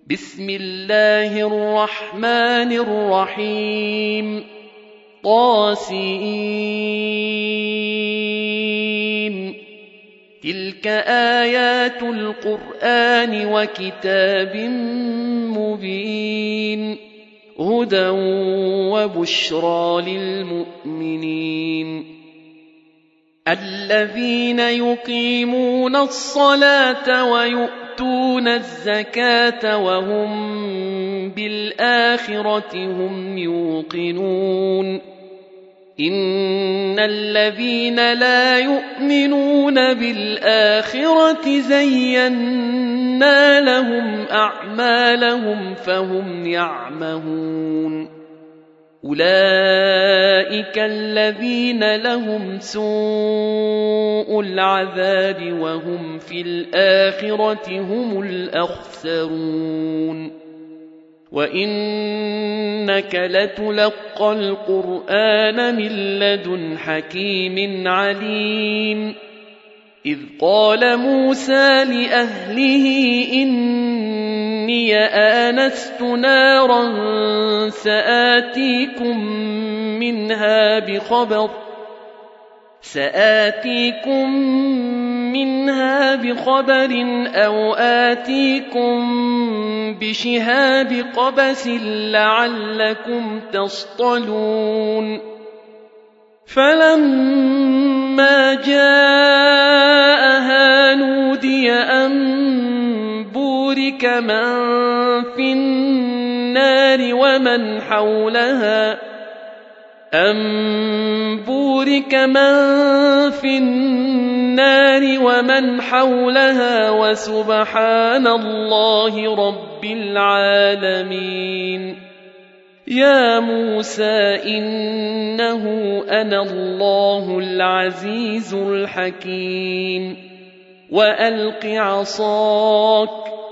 بسم الله الرحمن الرحيم طاسين تلك آيات القرآن وكتاب مبين هدى وبشرى للمؤمنين الذين يقيمون الصلاة ويؤتون الزكاة وهم بالآخرة هم يوقنون إن الذين لا يؤمنون بالآخرة زينا لهم أعمالهم فهم يعمهون أولئك الذين لهم سوء العذاب وهم في الآخرة هم الأخسرون وإنك لتلقى القرآن من لدن حكيم عليم إذ قال موسى لأهله إني آنست نارا سآتيكم منها بخبر أو آتيكم بشهاب قبس لعلكم تصطلون فلما جاءها نودي أن بورك من في النار ومن حولها وسبحان الله رب العالمين يا موسى إنه أنا الله العزيز الحكيم وألق عصاك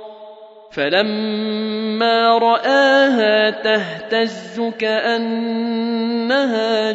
فلما رآها تهتز كأنها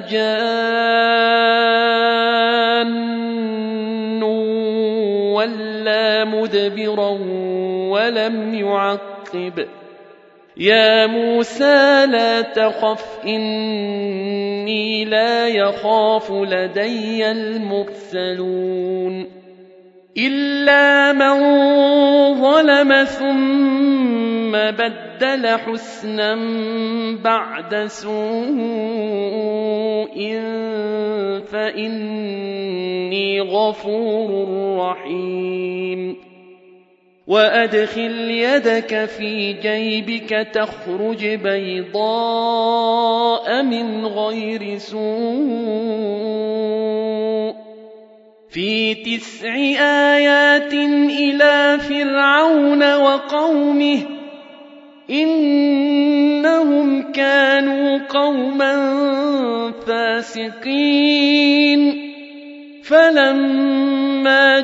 جان ولا مدبرا ولم يعقب يا موسى لا تخف إني لا يخاف لدي المرسلون إلا من ظلم ثم بدل حسنا بعد سوء فإني غفور رحيم وأدخل يدك في جيبك تخرج بيضاء من غير سوء في 9 آيات إلى فرعون وقومه إنهم كانوا قوما فاسقين فلما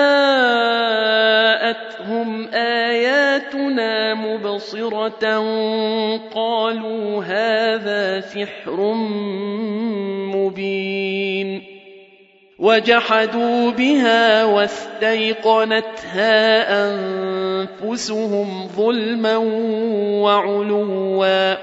جاءتهم آياتنا مبصرة قالوا هذا سحر مبين وجحدوا بها واستيقنتها أنفسهم ظلما وعلوا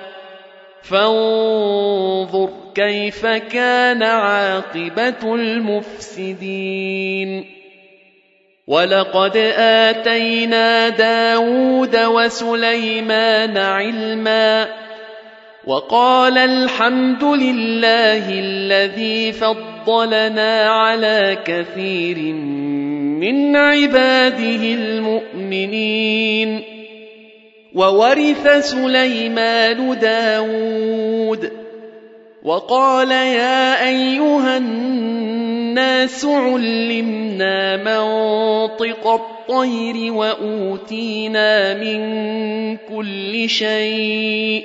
فانظر كيف كان عاقبة المفسدين ولقد آتينا داود وسليمان علما وقال الحمد لله الذي فضلنا على كثير من عباده المؤمنين وورث سليمان داود وقال يا أيها الناس علمنا منطق الطير وأوتينا من كل شيء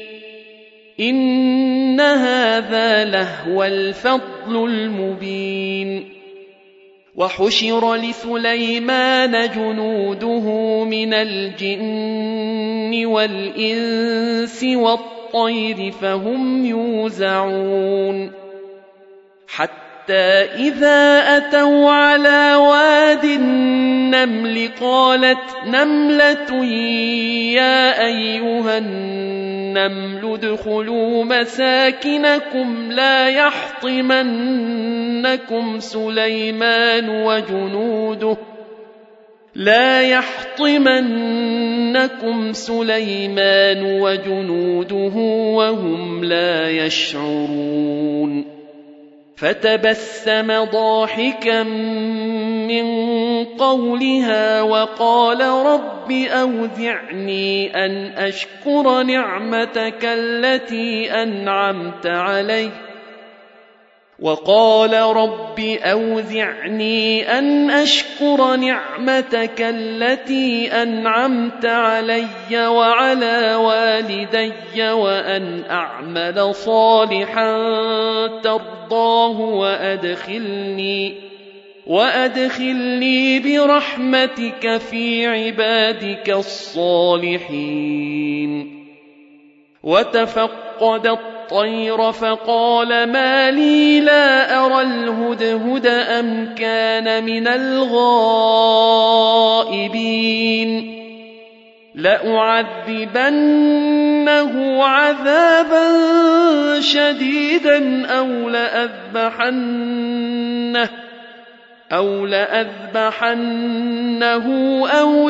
إن هذا لهو الفضل المبين وحشر لسليمان جنوده من الجن والإنس والطير فهم يوزعون حتى إذا أتوا على واد النمل قالت نملة يا أيها النمل ادخلوا مساكنكم لا يحطمنكم سليمان وجنوده وهم لا يشعرون فتبسم ضاحكا من قولها وقال رب أوزعني أن أشكر نعمتك التي أنعمت علي وعلى والدي وأن أعمل صالحا ترضاه وأدخلني برحمتك في عبادك الصالحين. وتفقد الطير فقال ما لي لا أرى الهدهد أم كان من الغائبين لأعذبنه عذابا شديدا أو لأذبحنه أو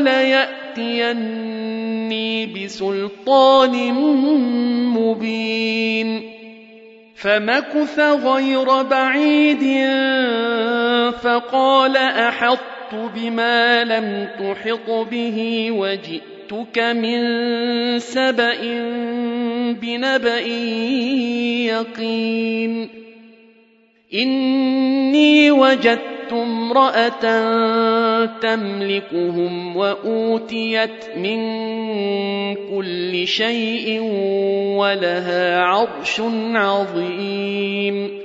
ليأتيني بسلطان مبين. فمكث غير بعيد فقال أحطت بما لم تحط به وجئتك من سبأ بنبأ يقين. إني وجدت امرأة تملكهم وأوتيت من كل شيء ولها عرش عظيم.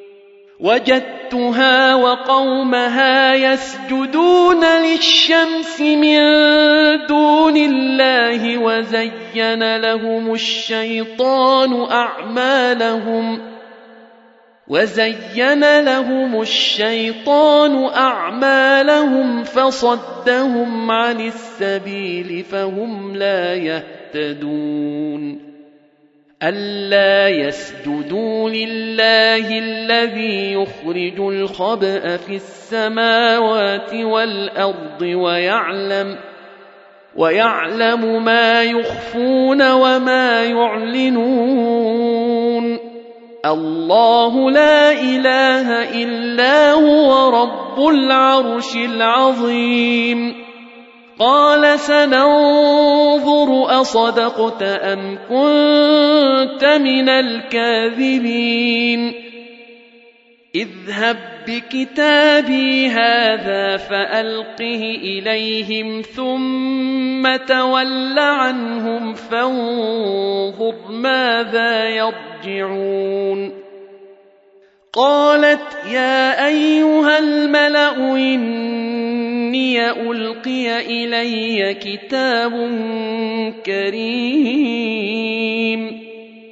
وجدتها وقومها يسجدون للشمس من دون الله وزين لهم الشيطان أعمالهم فصدهم عن السبيل فهم لا يهتدون. ألا يسجدوا لله الذي يخرج الخبأ في السماوات والأرض ويعلم ما يخفون وما يعلنون. الله لا إله إلا هو رب العرش العظيم. قال سننظر أصدقت أم كنت من الكاذبين. اذهب بكتابي هذا فألقه إليهم ثم تول عنهم فانظر ماذا يرجعون. قالت يا أيها الملأ إني ألقي إلي كتاب كريم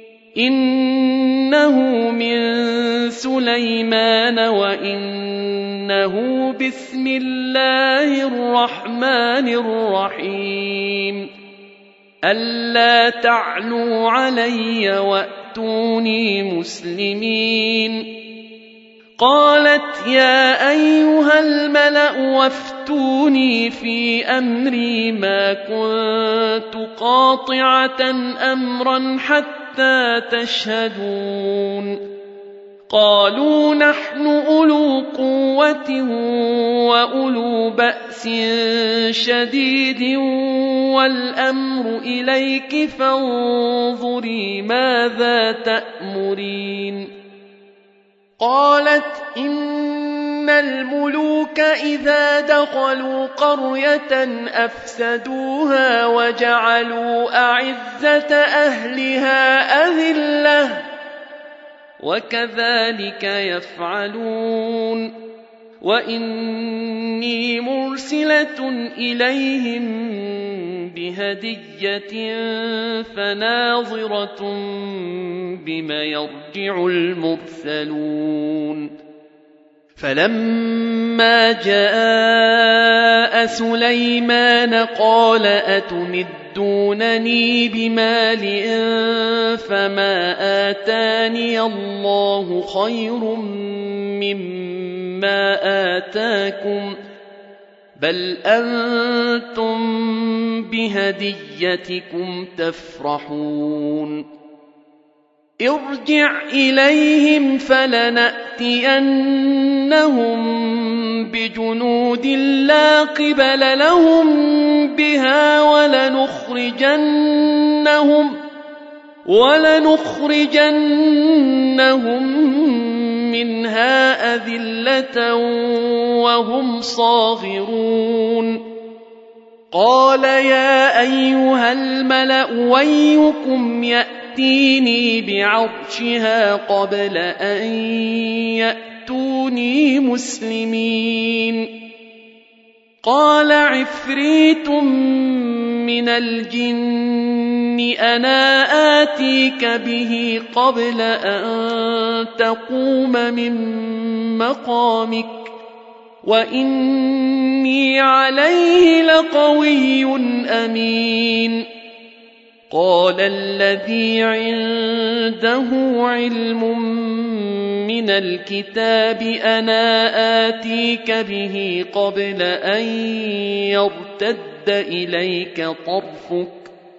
إنه من سليمان وإنه بسم الله الرحمن الرحيم. ألا تعلوا علي وأتوني مسلمين. قالت يا أيها الملأ وافتوني في أمري ما كنت قاطعة أمرا حتى تشهدون. قالوا نحن أولو قوة وأولو بأس شديد والأمر إليك فانظري ماذا تأمرين. قالت إن الملوك إذا دخلوا قرية أفسدوها وجعلوا أعزة أهلها أذلة وكذلك يفعلون. وإني مرسلة إليهم بهدية فناظرة بما يرجع المرسلون. فلما جاء سليمان قال أتمدونني بمال فما آتاني الله خير مما آتاكم بل أنتم بهديتكم تفرحون ارجع إليهم فلنأتينهم بجنود لا قبل لهم بها ولنخرجنهم منها أذلة وهم صاغرون قال يا أيها الملأ أيكم يأتيني بعرشها قبل أن يأتوني مسلمين قال عفريت من الجن أنا آتيك به قبل أن تقوم من مقامك وإني عليه لقوي أمين قال الذي عنده علم من الكتاب أنا آتيك به قبل أن يرتد إليك طرفك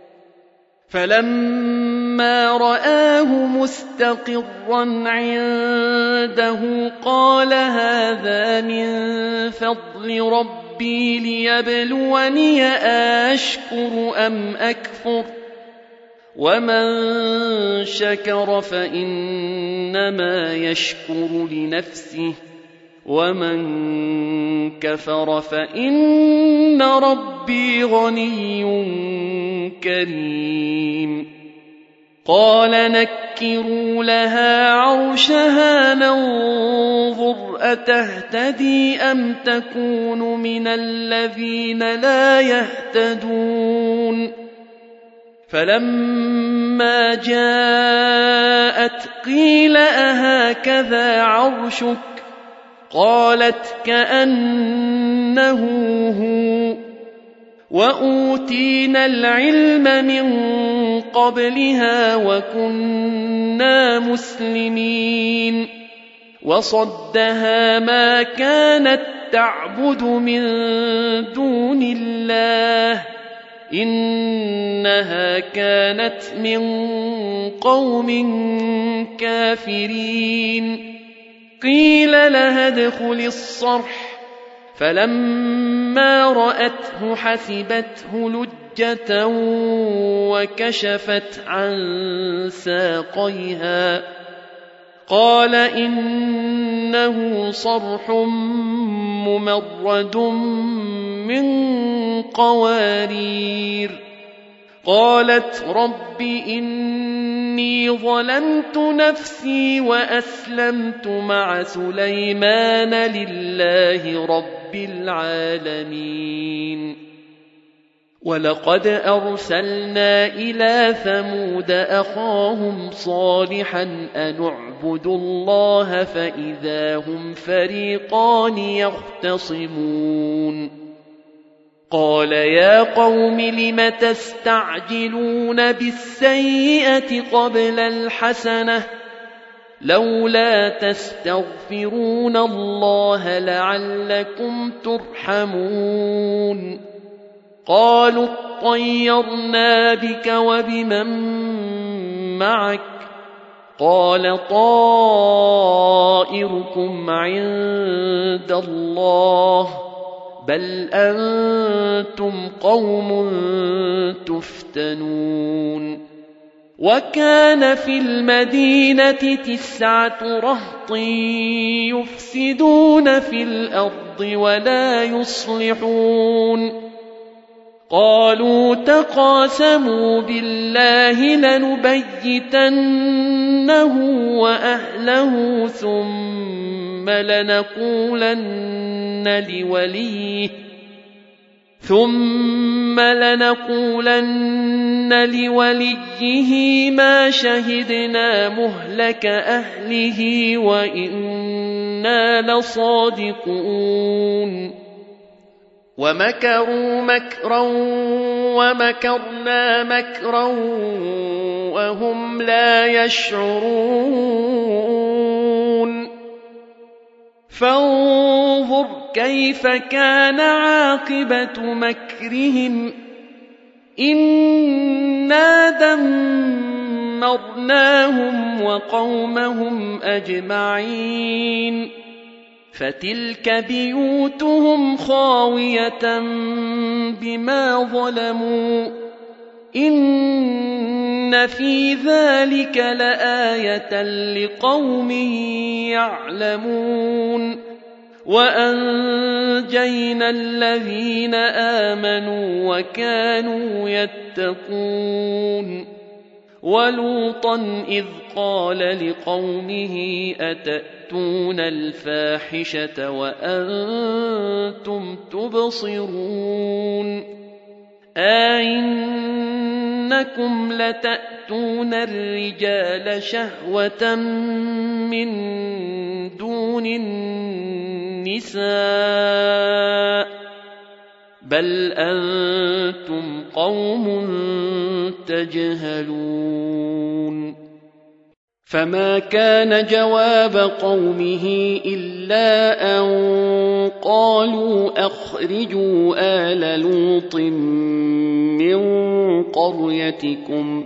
فلما رآه مستقرا عنده قال هذا من فضل ربي ليبلوني أشكر أم أكفر ومن شكر فإنما يشكر لنفسه ومن كفر فإن ربي غني كريم قال نكروا لها عرشها ننظر أتهتدي أم تكون من الذين لا يهتدون فلما جاءت قيل أهكذا عرشك قالت كأنه هو وأوتينا العلم من قبلها وكنا مسلمين وصدها ما كانت تعبد من دون الله إنها كانت من قوم كافرين قيل لها ادخل الصرح فلما رأته حسبته لجة وكشفت عن ساقيها قال إنه صرح ممرد من قوارير قالت رب إني ظلمت نفسي وأسلمت مع سليمان لله رب العالمين ولقد أرسلنا إلى ثمود أخاهم صالحا أن اعبدوا الله فإذا هم فريقان يختصمون قال يا قوم لم تستعجلون بالسيئة قبل الحسنة لولا تستغفرون الله لعلكم ترحمون قالوا اطيرنا بك وبمن معك قال طائركم عند الله بل أنتم قوم تفتنون وكان في المدينة 9 رهط يفسدون في الأرض ولا يصلحون قالوا تقاسموا بالله لنبيتنه وأهله ثم لنقولن لوليه ما شهدنا مهلك أهله وإنا إنا لصادقون ومكروا مكرا ومكرنا مكرا وهم لا يشعرون فانظر كيف كان عاقبة مكرهم إنا دمرناهم وقومهم أجمعين فتلك بيوتهم خاوية بما ظلموا إن في ذلك لآية لقوم يعلمون وأنجينا الذين آمنوا وكانوا يتقون ولوطا إذ قال لقومه أتأتون الفاحشة وأنتم تبصرون أئنكم لتأتون الرجال شهوة من دون النساء بل أنتم قوم تجهلون فما كان جواب قومه إلا أن قالوا أخرجوا آل لوط من قريتكم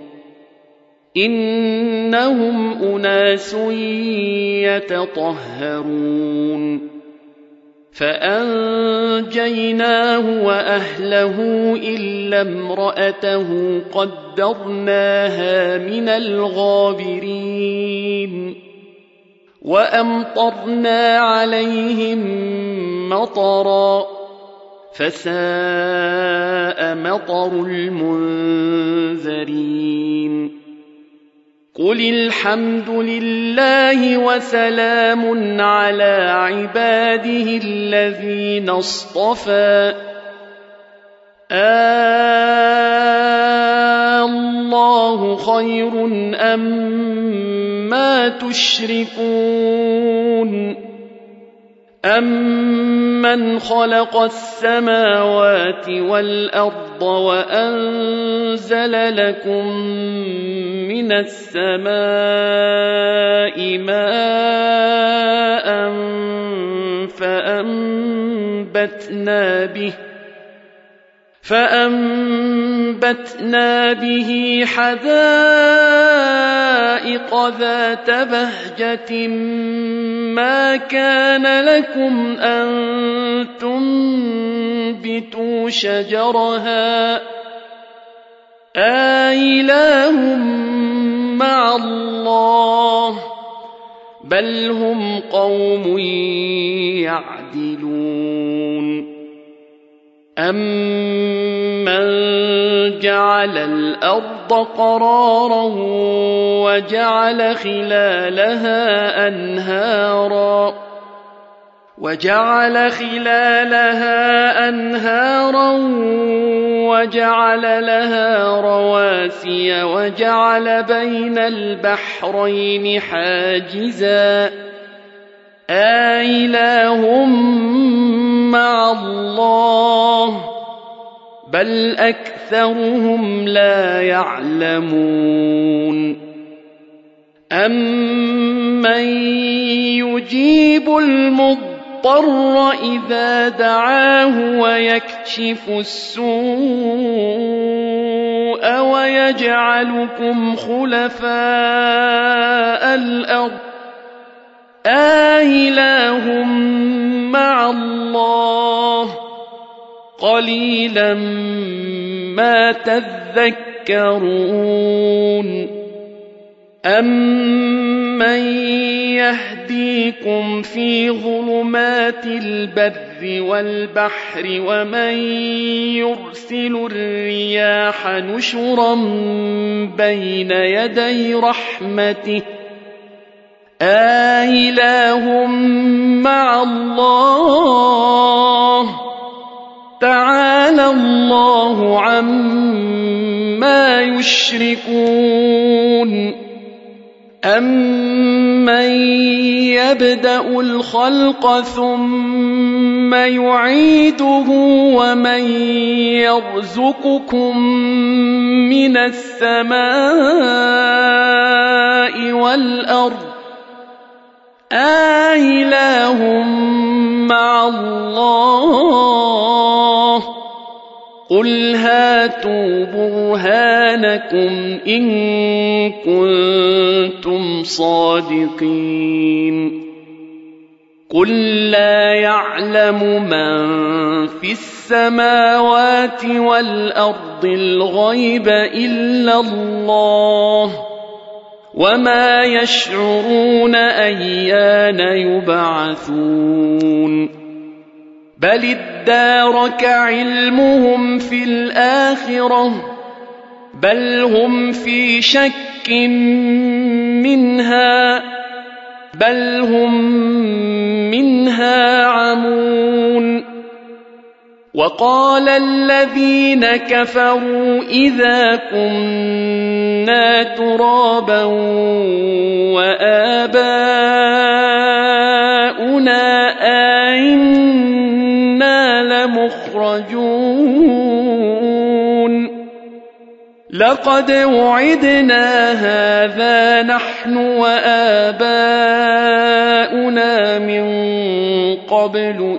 إنهم أناس يتطهرون فأنجيناه وأهله إلا امرأته قدرناها من الغابرين وأمطرنا عليهم مطرا فساء مطر المنذرين قل الحمد لله وسلام على عباده الذين اصطفى الله خير أما تشركون أمن خلق السماوات والأرض وأنزل لكم من السماء ماء فأنبتنا به حدائق ذات بهجة ما كان لكم أن تنبتوا شجرها أإله مع الله بل هم قوم يعدلون أمن جعل الأرض قرارا وجعل خلالها أنهارا وجعل لها رواسي وجعل بين البحرين حاجزا أإله مع الله بل أكثرهم لا يعلمون أمن يجيب المضطر إذا دعاه ويكشف السوء ويجعلكم خلفاء الأرض أإله مع الله قليلا ما تذكرون أمن يهديكم في ظلمات البر والبحر ومن يرسل الرياح نشرا بين يدي رحمته أإله مع الله تعالى الله عما يشركون أَمَّن يَبْدَأُ الْخَلْقَ ثُمَّ يُعِيدُهُ وَمَن يَرْزُقُكُم مِّنَ السَّمَاءِ وَالْأَرْضِ أَإِلَٰهٌ مَّعَ اللَّهِ قُلْ هَاتُوا بُرْهَانَكُمْ إِن كُنتُمْ صَادِقِينَ قُل لَّا يَعْلَمُ مَن فِي السَّمَاوَاتِ وَالْأَرْضِ الْغَيْبَ إِلَّا اللَّهُ وَمَا يَشْعُرُونَ أَيَّانَ يُبْعَثُونَ بَلِ ادَّارَكَ عِلْمُهُمْ فِي الْآخِرَةِ بَلْ هُمْ فِي شَكٍّ مِّنْهَا عَمُونَ وَقَالَ الَّذِينَ كَفَرُوا إِذَا كُنَّا تُرَابًا وَآبَاؤُنَا أَئِنَّا لَمُخْرَجُونَ لَقَدْ وُعِدْنَا هَٰذَا نَحْنُ وَآبَاؤُنَا مِن قَبْلُ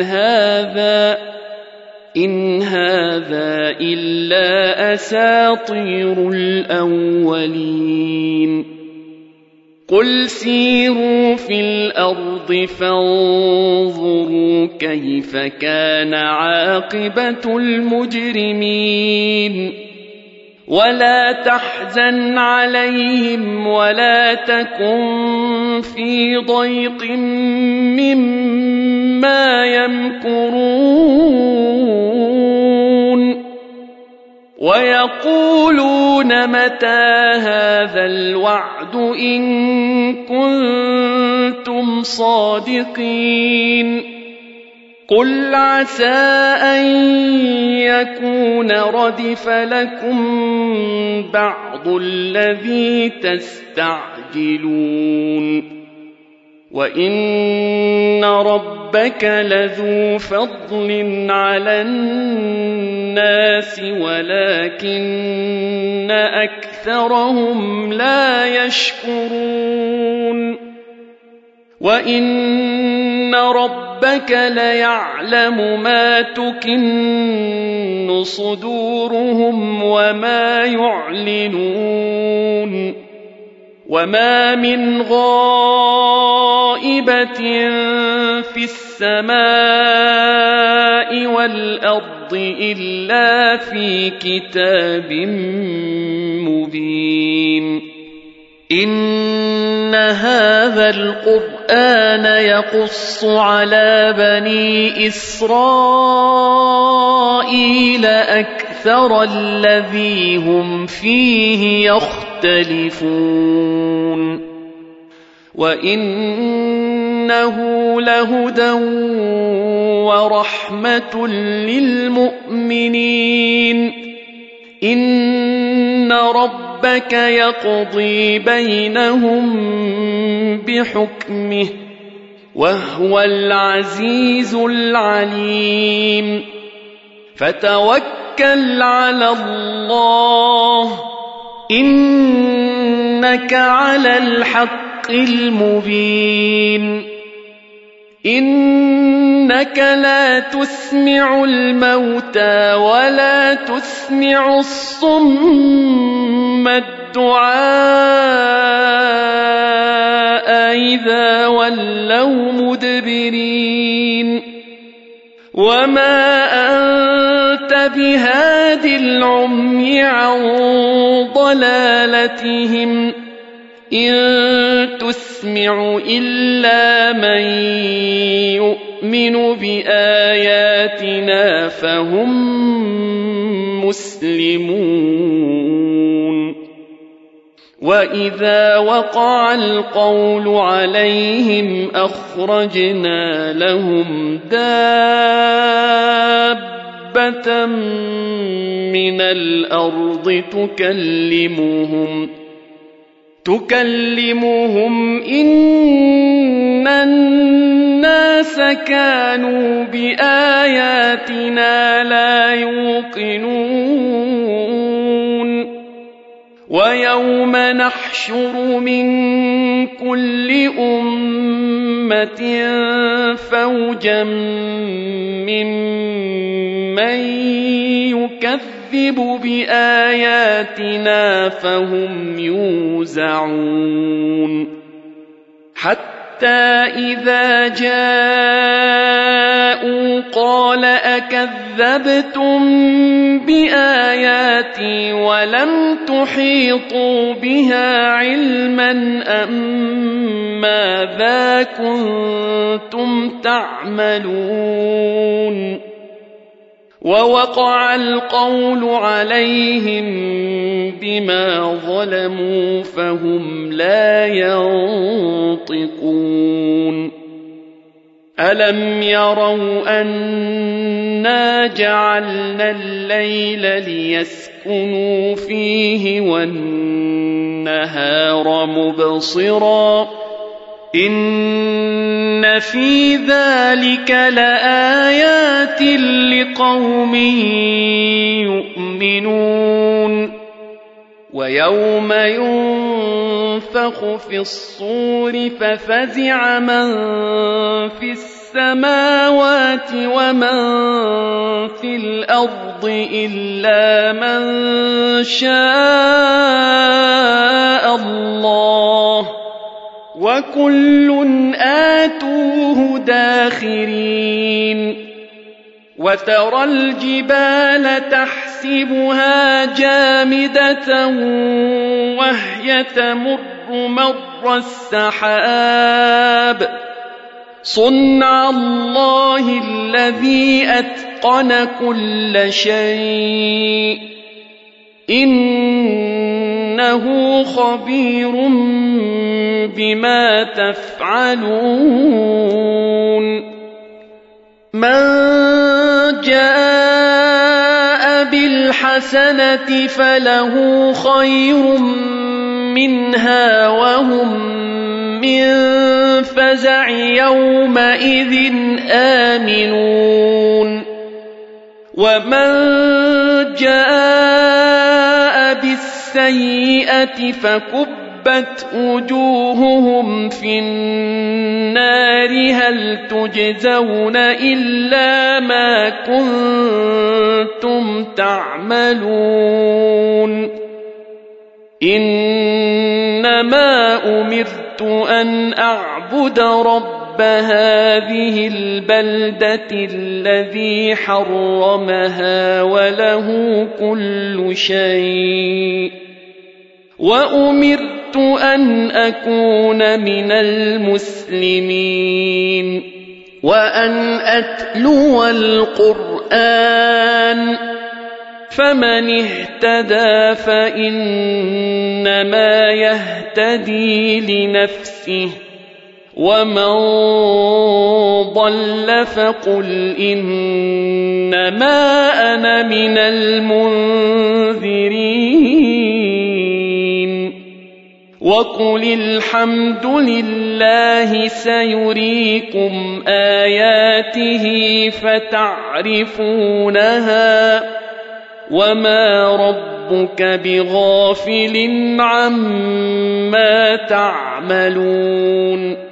إِنْ هَٰذَا إِلَّا أَسَاطِيرُ الْأَوَّلِينَ قُلْ سِيرُوا فِي الْأَرْضِ فَانظُرُوا كَيْفَ كَانَ عَاقِبَةُ الْمُجْرِمِينَ وَلَا تَحْزَنْ عَلَيْهِمْ وَلَا تَكُن فِي ضَيْقٍ مِّمَّا يَمْكُرُونَ وَيَقُولُونَ مَتَىٰ هَٰذَا الْوَعْدُ إِن كُنتُمْ صَادِقِينَ قُلْ عَسَىٰ أَن يَكُونَ رَدِفَ لَكُم بَعْضُ الَّذِي تَسْتَعْجِلُونَ وَإِنَّ رَبَّكَ لَذُو فَضْلٍ عَلَى النَّاسِ وَلَٰكِنَّ أَكْثَرَهُمْ لَا يَشْكُرُونَ وَإِنَّ رَبَّكَ لَيَعْلَمُ مَا تُكِنُّ صُدُورُهُمْ وَمَا يُعْلِنُونَ وَمَا مِنْ غَائِبَةٍ فِي السَّمَاءِ وَالْأَرْضِ إِلَّا فِي كِتَابٍ مُّبِينٍ إِنَّ هَٰذَا الْقُرْآنَ يَقُصُّ عَلَىٰ بَنِي إِسْرَائِيلَ أَكْثَرَ الَّذِي هُمْ فِيهِ يَخْتَلِفُونَ وَإِنَّهُ لَهُدًى وَرَحْمَةٌ لِّلْمُؤْمِنِينَ إِنَّ رَبَّكَ يَقْضِي بَيْنَهُم بِحُكْمِهِ وَهُوَ الْعَزِيزُ الْعَلِيمُ فَتَوَكَّلْ عَلَى اللَّهِ إِنَّكَ عَلَى الْحَقِّ الْمُبِينِ إِنَّكَ لَا تُسْمِعُ الْمَوْتَىٰ وَلَا تُسْمِعُ الصُّمَّ الدُّعَاءَ إِذَا وَلَّوْا مُدْبِرِينَ وَمَا أَنتَ بِهَادِ الْعُمْيِ عَن ضَلَالَتِهِمْ إِن تُسْمِعُ إِلَّا مَن يُؤْمِنُ بِآيَاتِنَا فَهُم مُّسْلِمُونَ وَإِذَا وَقَعَ الْقَوْلُ عَلَيْهِمْ أَخْرَجْنَا لَهُمْ دَابَّةً مِّنَ الْأَرْضِ تكلمهم إن الناس كانوا بآياتنا لا يوقنون ويوم نحشر من كل أمة فوجا ممن يكذب بآياتنا فهم يوزعون حتى إذا جاءوا قال أكذبتم بآياتي ولم تحيطوا بها علما أم ماذا كنتم تعملون ووقع القول عليهم بما ظلموا فهم لا ينطقون ألم يروا أنا جعلنا الليل ليسكنوا فيه والنهار مبصرا إن في ذلك لآيات لقوم يؤمنون ويوم ينفخ في الصور ففزع من في السماوات ومن في الأرض إلا من شاء الله وكل آتوه داخرين وترى الجبال تحسبها جامدة وهي تمر مر السحاب صنع الله الذي أتقن كل شيء إنه خبير بما تفعلون من جاء بالحسنة فله خير منها وهم من فزع يومئذ آمنون ومن جاء بالسيئة فكبت وجوههم في النار هل تجزون إلا ما كنتم تعملون إنما أمرت أن أعبد رب هذه البلدة الذي حرمها وله كل شيء وأمرت أن أكون من المسلمين وأن أتلو القرآن فمن اهتدى فإنما يهتدي لنفسه ومن ضل فقل إنما أنا من المنذرين وقل الحمد لله سيريكم آياته فتعرفونها وما ربك بغافل عما تعملون